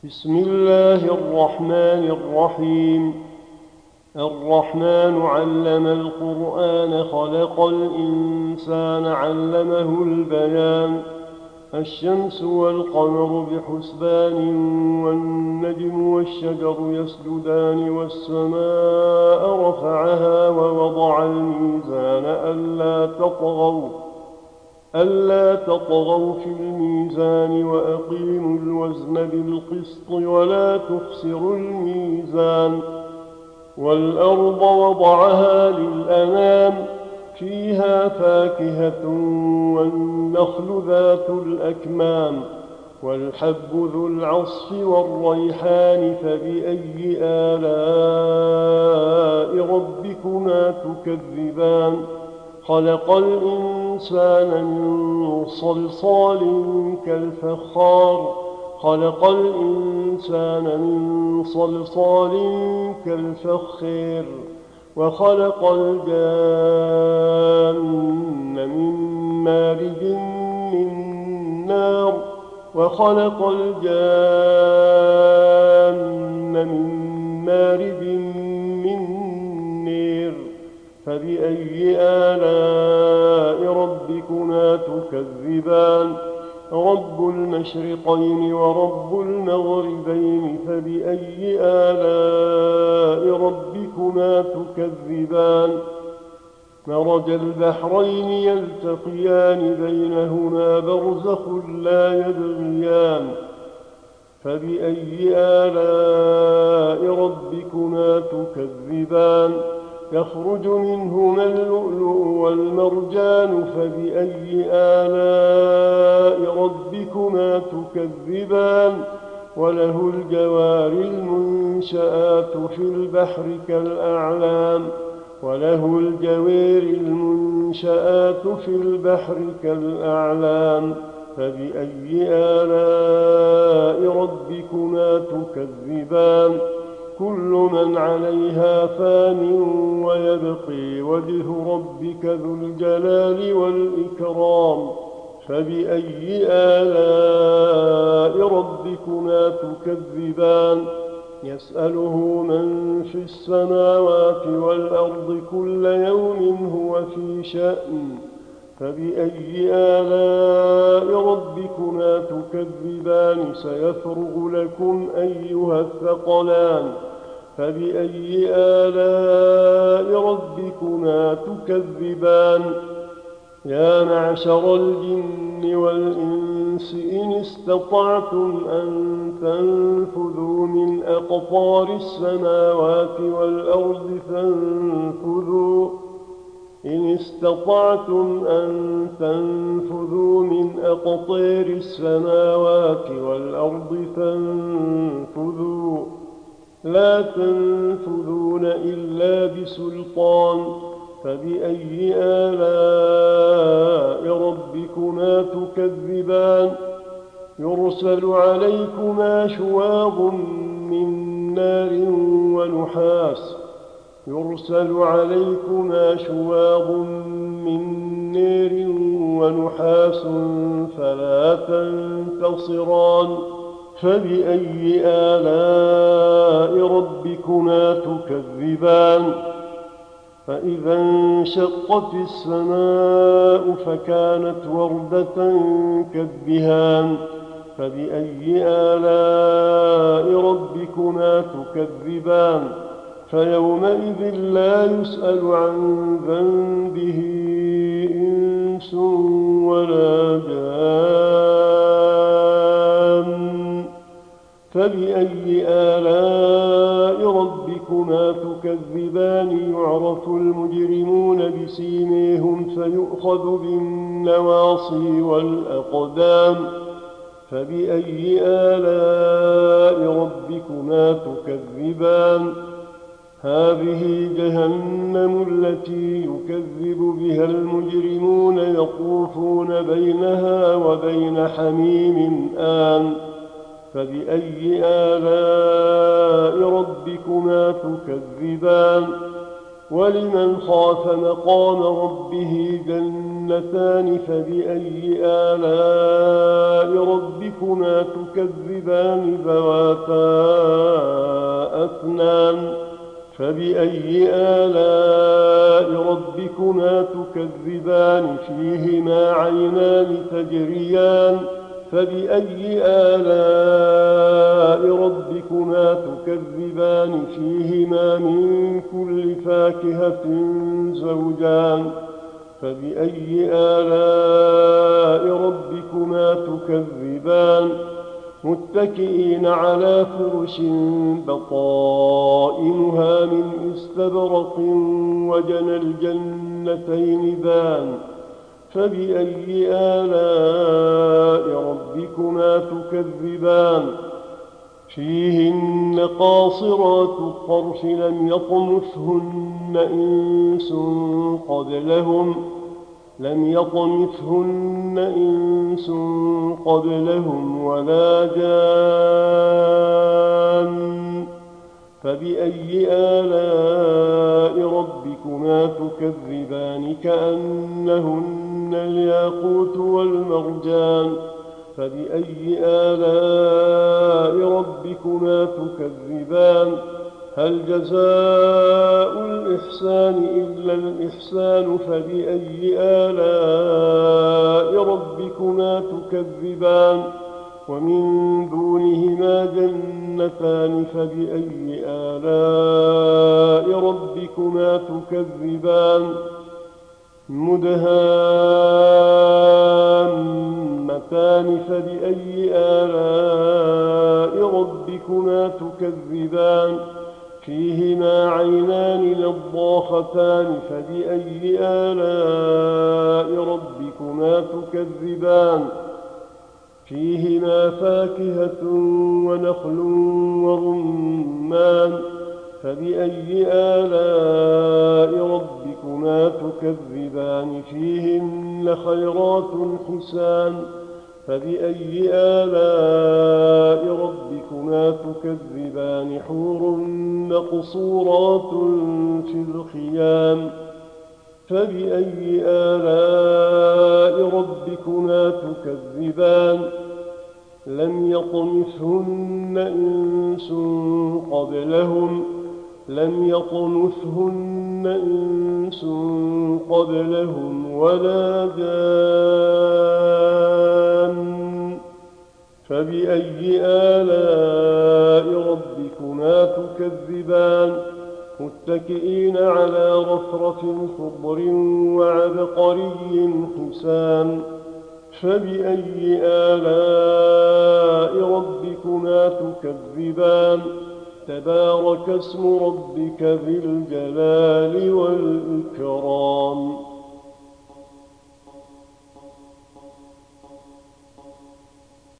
بسم الله الرحمن الرحيم. الرحمن علم القرآن خلق الإنسان علمه البيان. الشمس والقمر بحسبان والنجم والشجر يسجدان والسماء رفعها ووضع الميزان ألا تطغوا في الميزان وأقيموا الوزن بالقسط ولا تخسروا الميزان. والأرض وضعها للأنام فيها فاكهة والنخل ذات الأكمام والحب ذو العصف والريحان فبأي آلاء ربكما تكذبان. خلق الإنسان من صلصال كالفخار وخلق الجان من مارج من نار فبأي آلاء ربكما تكذبان. رب المشرقين ورب المغربين فبأي آلاء ربكما تكذبان. مرج البحرين يلتقيان بينهما برزخ لا يبغيان فبأي آلاء ربكما تكذبان. يخرج منهما اللؤلؤ والمرجان فبأي آلاء ربكما تكذبان. وله الجوار المنشآت في البحر كالأعلام فبأي آلاء ربكما تكذبان. كل من عليها فان ويبقي وجه ربك ذو الجلال والإكرام فبأي آلاء ربكما تكذبان. يسأله من في السماوات والأرض كل يوم هو في شأن فبأي آلاء ربكما تكذبان. سيفرغ لكم أيها الثقلان فبأي آلاء ربكما تكذبان. يا معشر الجن والإنس إن استطعتم أن تنفذوا من أقطار السماوات والأرض فانفذوا لا تنفذون إلا بسلطان فبأي آلاء ربكما تكذبان. يرسل عليكما شواظ من نار ونحاس فلا تنتصران فبأي آلاء ربكما تكذبان. فإذا انشقت السماء فكانت وردة كالدهان فبأي آلاء ربكما تكذبان. فيومئذ لا يسأل عن ذنبه إنس ولا جان فبأي آلاء ربكما تكذبان. يعرف المجرمون بسيميهم فيؤخذ بالنواصي والأقدام فبأي آلاء ربكما تكذبان. هذه جهنم التي يكذب بها المجرمون يطوفون بينها وبين حميم آن فبأي آلاء ربكما تكذبان. ولمن خاف مقام ربه جنتان جنتان فبأي آلاء ربكما تكذبان ذواتا أفنان فبأي آلاء ربكما تكذبان فيهما عينان تجريان فبأي آلاء ربكما تكذبان فيهما من كل فاكهة زوجان فبأي آلاء ربكما تكذبان متكئين على فرش بطائنها من استبرق وجنى الجنتين دان فبأي آلاء ربكما تكذبان فيهن قاصرات الطرف لم يطمثهن إنس قبلهم ولا جان فبأي آلاء ربكما تكذبان كأنهن الياقوت والمرجان فبأي آلاء ربكما تكذبان هل جزاء الإحسان إلا الإحسان فبأي آلاء ربكما تكذبان ومن دونهما جنتان فبأي آلاء ربكما تكذبان مدهامتان فبأي آلاء ربكما تكذبان فيهما عينان نضاختان فبأي آلاء ربكما تكذبان فيهما فاكهة ونخل ورمان فبأي آلاء ربكما تكذبان فيهن خيرات حسان فبأي آلاء ربكما تكذبان حور مقصورات في الخيام فبأي آلاء ربكما تكذبان لم يطمثهن إنس قبلهم ولا جان فبأي آلاء ربكما تكذبان متكئين على رفرف خضر وعبقري حسان فبأي آلاء ربكما تكذبان تبارك اسم ربك ذي الجلال والإكرام